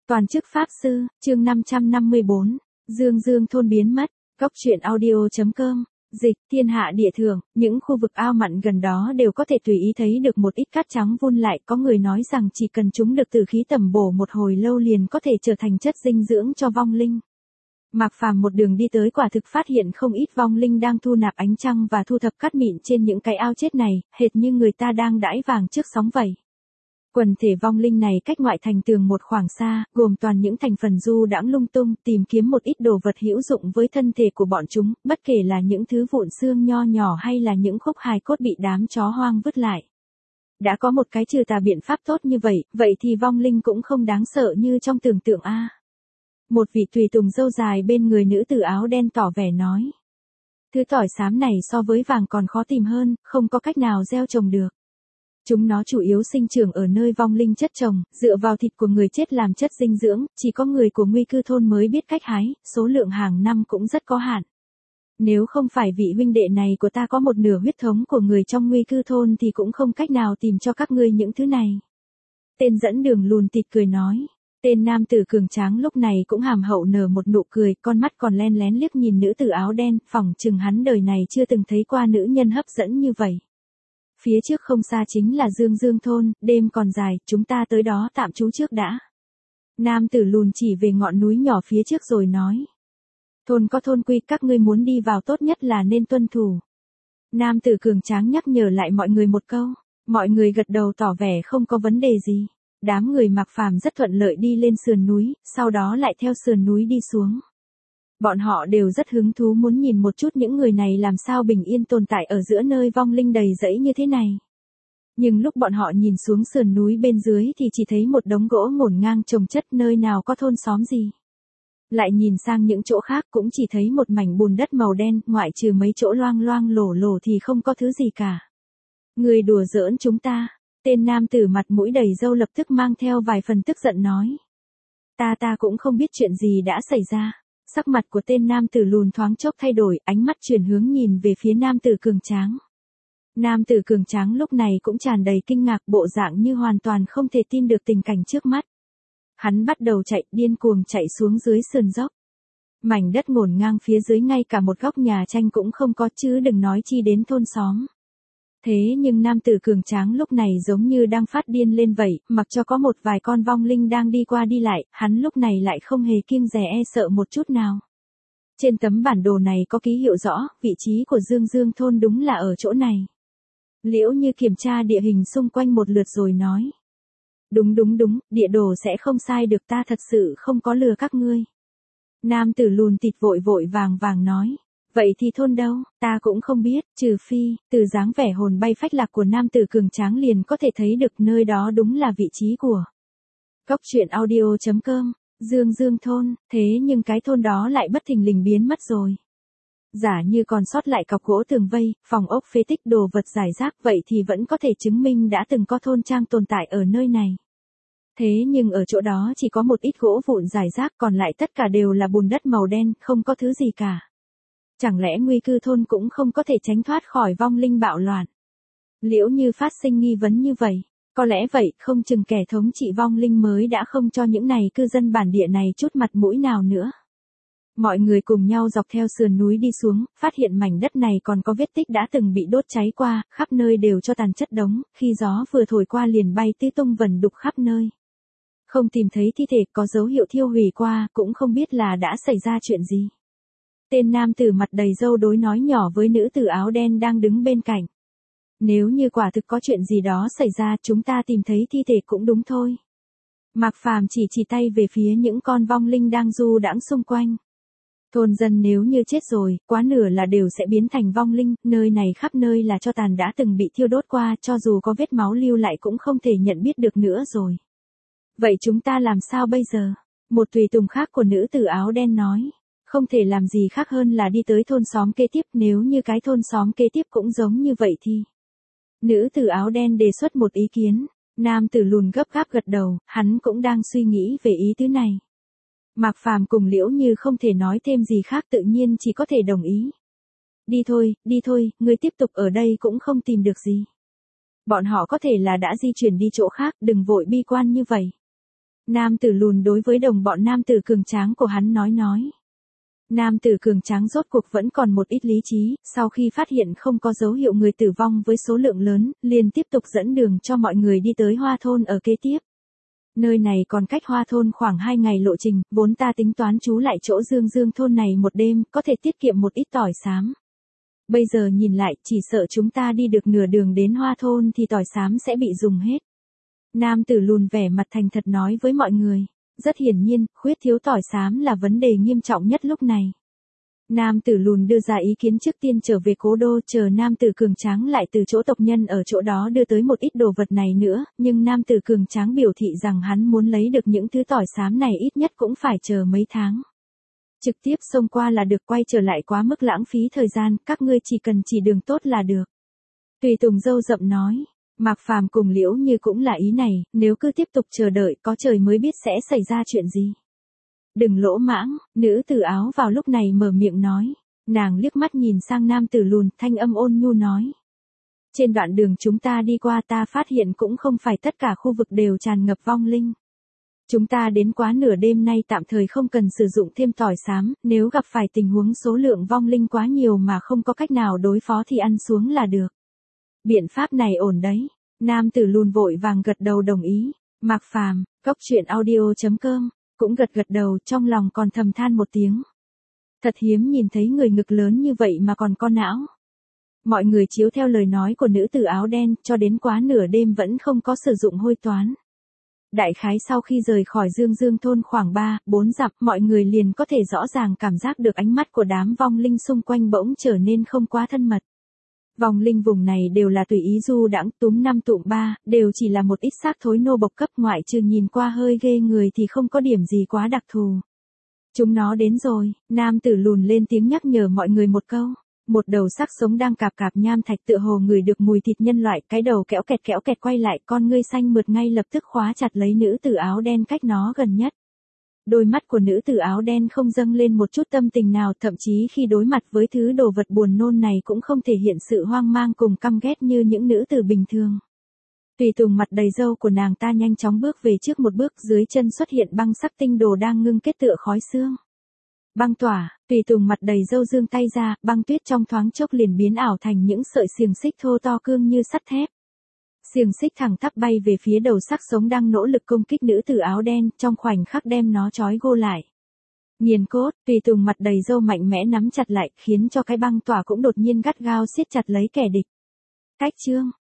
Toàn chức Pháp Sư, chương 554, Dương thôn biến mất, góc truyện audio.com, dịch, thiên hạ địa thượng, những khu vực ao mặn gần đó đều có thể tùy ý thấy được một ít cát trắng vun lại, có người nói rằng chỉ cần chúng được tử khí tẩm bổ một hồi lâu liền có thể trở thành chất dinh dưỡng cho vong linh. Mạc Phàm một đường đi tới quả thực phát hiện không ít vong linh đang thu nạp ánh trăng và thu thập cát mịn trên những cái ao chết này, hệt như người ta đang đãi vàng trước sóng vậy. Quần thể vong linh này cách ngoại thành tường một khoảng xa, gồm toàn những thành phần du đãng lung tung, tìm kiếm một ít đồ vật hữu dụng với thân thể của bọn chúng, bất kể là những thứ vụn xương nho nhỏ hay là những khúc hài cốt bị đám chó hoang vứt lại. Đã có một cái trừ tà biện pháp tốt như vậy thì vong linh cũng không đáng sợ như trong tưởng tượng a. Một vị tùy tùng râu dài bên người nữ tử áo đen tỏ vẻ nói. Thứ tỏi xám này so với vàng còn khó tìm hơn, không có cách nào gieo trồng được. Chúng nó chủ yếu sinh trưởng ở nơi vong linh chất trồng, dựa vào thịt của người chết làm chất dinh dưỡng, chỉ có người của nguy cư thôn mới biết cách hái, số lượng hàng năm cũng rất có hạn. Nếu không phải vị huynh đệ này của ta có một nửa huyết thống của người trong nguy cư thôn thì cũng không cách nào tìm cho các ngươi những thứ này. Tên dẫn đường lùn tịt cười nói. Tên nam tử cường tráng lúc này cũng hàm hậu nở một nụ cười, con mắt còn len lén liếc nhìn nữ tử áo đen, phỏng chừng hắn đời này chưa từng thấy qua nữ nhân hấp dẫn như vậy. Phía trước không xa chính là Dương thôn, đêm còn dài, chúng ta tới đó tạm trú trước đã. Nam tử lùn chỉ về ngọn núi nhỏ phía trước rồi nói. Thôn có thôn quy, các ngươi muốn đi vào tốt nhất là nên tuân thủ. Nam tử cường tráng nhắc nhở lại mọi người một câu, mọi người gật đầu tỏ vẻ không có vấn đề gì. Đám người Mạc Phàm rất thuận lợi đi lên sườn núi, sau đó lại theo sườn núi đi xuống. Bọn họ đều rất hứng thú muốn nhìn một chút những người này làm sao bình yên tồn tại ở giữa nơi vong linh đầy rẫy như thế này. Nhưng lúc bọn họ nhìn xuống sườn núi bên dưới thì chỉ thấy một đống gỗ ngổn ngang chồng chất, nơi nào có thôn xóm gì. Lại nhìn sang những chỗ khác cũng chỉ thấy một mảnh bùn đất màu đen, ngoại trừ mấy chỗ loang loang lổ lổ thì không có thứ gì cả. Người đùa giỡn chúng ta. Tên nam tử mặt mũi đầy râu lập tức mang theo vài phần tức giận nói. Ta cũng không biết chuyện gì đã xảy ra. Sắc mặt của tên nam tử lùn thoáng chốc thay đổi, ánh mắt chuyển hướng nhìn về phía nam tử cường tráng. Nam tử cường tráng lúc này cũng tràn đầy kinh ngạc, bộ dạng như hoàn toàn không thể tin được tình cảnh trước mắt. Hắn bắt đầu chạy, điên cuồng chạy xuống dưới sườn dốc. Mảnh đất ngổn ngang phía dưới ngay cả một góc nhà tranh cũng không có, chứ đừng nói chi đến thôn xóm. Thế nhưng nam tử cường tráng lúc này giống như đang phát điên lên vậy, mặc cho có một vài con vong linh đang đi qua đi lại, hắn lúc này lại không hề kiêng dè e sợ một chút nào. Trên tấm bản đồ này có ký hiệu rõ, vị trí của Dương thôn đúng là ở chỗ này. Liễu Như kiểm tra địa hình xung quanh một lượt rồi nói. Đúng, địa đồ sẽ không sai được, ta thật sự không có lừa các ngươi. Nam tử lùn tịt vội vàng nói. Vậy thì thôn đâu, ta cũng không biết, trừ phi, từ dáng vẻ hồn bay phách lạc của nam tử cường tráng liền có thể thấy được nơi đó đúng là vị trí của. Góc truyện audio.com, Dương thôn, thế nhưng cái thôn đó lại bất thình lình biến mất rồi. Giả như còn sót lại cọc gỗ tường vây, phòng ốc phế tích đồ vật rải rác, vậy thì vẫn có thể chứng minh đã từng có thôn trang tồn tại ở nơi này. Thế nhưng ở chỗ đó chỉ có một ít gỗ vụn rải rác, còn lại tất cả đều là bùn đất màu đen, không có thứ gì cả. Chẳng lẽ nguy cư thôn cũng không có thể tránh thoát khỏi vong linh bạo loạn? Liễu Như phát sinh nghi vấn như vậy. Có lẽ vậy, không chừng kẻ thống trị vong linh mới đã không cho những này cư dân bản địa này chút mặt mũi nào nữa. Mọi người cùng nhau dọc theo sườn núi đi xuống, phát hiện mảnh đất này còn có vết tích đã từng bị đốt cháy qua, khắp nơi đều cho tàn chất đống, khi gió vừa thổi qua liền bay tứ tung vẩn đục khắp nơi. Không tìm thấy thi thể, có dấu hiệu thiêu hủy qua, cũng không biết là đã xảy ra chuyện gì. Tên nam tử mặt đầy râu đối nói nhỏ với nữ tử áo đen đang đứng bên cạnh. Nếu như quả thực có chuyện gì đó xảy ra, chúng ta tìm thấy thi thể cũng đúng thôi. Mạc Phàm chỉ tay về phía những con vong linh đang du đãng xung quanh. Thôn dân nếu như chết rồi, quá nửa là đều sẽ biến thành vong linh, nơi này khắp nơi là tro tàn đã từng bị thiêu đốt qua, cho dù có vết máu lưu lại cũng không thể nhận biết được nữa rồi. Vậy chúng ta làm sao bây giờ? Một tùy tùng khác của nữ tử áo đen nói. Không thể làm gì khác hơn là đi tới thôn xóm kế tiếp, nếu như cái thôn xóm kế tiếp cũng giống như vậy thì. Nữ tử áo đen đề xuất một ý kiến, nam tử lùn gấp gáp gật đầu, hắn cũng đang suy nghĩ về ý tứ này. Mạc Phàm cùng Liễu Như không thể nói thêm gì khác, tự nhiên chỉ có thể đồng ý. Đi thôi, ngươi tiếp tục ở đây cũng không tìm được gì. Bọn họ có thể là đã di chuyển đi chỗ khác, đừng vội bi quan như vậy. Nam tử lùn đối với đồng bọn nam tử cường tráng của hắn nói. Nam tử cường tráng rốt cuộc vẫn còn một ít lý trí, sau khi phát hiện không có dấu hiệu người tử vong với số lượng lớn, liền tiếp tục dẫn đường cho mọi người đi tới Hoa Thôn ở kế tiếp. Nơi này còn cách Hoa Thôn khoảng 2 ngày lộ trình, vốn ta tính toán trú lại chỗ Dương thôn này một đêm, có thể tiết kiệm một ít tỏi xám. Bây giờ nhìn lại, chỉ sợ chúng ta đi được nửa đường đến Hoa Thôn thì tỏi xám sẽ bị dùng hết. Nam tử lùn vẻ mặt thành thật nói với mọi người. Rất hiển nhiên, khuyết thiếu tỏi xám là vấn đề nghiêm trọng nhất lúc này. Nam tử lùn đưa ra ý kiến trước tiên trở về cố đô, chờ nam tử cường tráng lại từ chỗ tộc nhân ở chỗ đó đưa tới một ít đồ vật này nữa, nhưng nam tử cường tráng biểu thị rằng hắn muốn lấy được những thứ tỏi xám này ít nhất cũng phải chờ mấy tháng. Trực tiếp xông qua là được, quay trở lại quá mức lãng phí thời gian, các ngươi chỉ cần chỉ đường tốt là được. Tùy Tùng râu rậm nói. Mạc Phàm cùng Liễu Như cũng là ý này, nếu cứ tiếp tục chờ đợi có trời mới biết sẽ xảy ra chuyện gì. Đừng lỗ mãng, nữ tử áo vào lúc này mở miệng nói. Nàng liếc mắt nhìn sang nam tử lùn, thanh âm ôn nhu nói. Trên đoạn đường chúng ta đi qua ta phát hiện cũng không phải tất cả khu vực đều tràn ngập vong linh. Chúng ta đến quá nửa đêm nay tạm thời không cần sử dụng thêm tỏi xám, nếu gặp phải tình huống số lượng vong linh quá nhiều mà không có cách nào đối phó thì ăn xuống là được. Biện pháp này ổn đấy. Nam tử lùn vội vàng gật đầu đồng ý. Mạc Phàm, coctruyện.audio.com, cũng gật đầu, trong lòng còn thầm than một tiếng. Thật hiếm nhìn thấy người ngực lớn như vậy mà còn có não. Mọi người chiếu theo lời nói của nữ tử áo đen, cho đến quá nửa đêm vẫn không có sử dụng hôi toán. Đại khái sau khi rời khỏi Dương thôn khoảng 3-4 dặm, mọi người liền có thể rõ ràng cảm giác được ánh mắt của đám vong linh xung quanh bỗng trở nên không quá thân mật. Vong linh vùng này đều là tùy ý du đãng, túm năm tụm ba, đều chỉ là một ít xác thối nô bộc cấp, ngoại trừ nhìn qua hơi ghê người thì không có điểm gì quá đặc thù. Chúng nó đến rồi, nam tử lùn lên tiếng nhắc nhở mọi người một câu. Một đầu xác sống đang cạp nham thạch tựa hồ ngửi được mùi thịt nhân loại, cái đầu kéo kẹt quay lại, con ngươi xanh mượt ngay lập tức khóa chặt lấy nữ tử áo đen cách nó gần nhất. Đôi mắt của nữ tử áo đen không dâng lên một chút tâm tình nào, thậm chí khi đối mặt với thứ đồ vật buồn nôn này cũng không thể hiện sự hoang mang cùng căm ghét như những nữ tử bình thường. Tùy Tùng mặt đầy râu của nàng ta nhanh chóng bước về trước một bước, dưới chân xuất hiện băng sắc tinh đồ đang ngưng kết tựa khói xương. Băng tỏa, Tùy Tùng mặt đầy râu giương tay ra, băng tuyết trong thoáng chốc liền biến ảo thành những sợi xiềng xích thô to cương như sắt thép. Xiềng xích thẳng tắp bay về phía đầu xác sống đang nỗ lực công kích nữ tử áo đen, trong khoảnh khắc đem nó trói gô lại. Nghiền cốt, Tùy Tùng mặt đầy râu mạnh mẽ nắm chặt lại, khiến cho cái băng tỏa cũng đột nhiên gắt gao siết chặt lấy kẻ địch. Cách chương,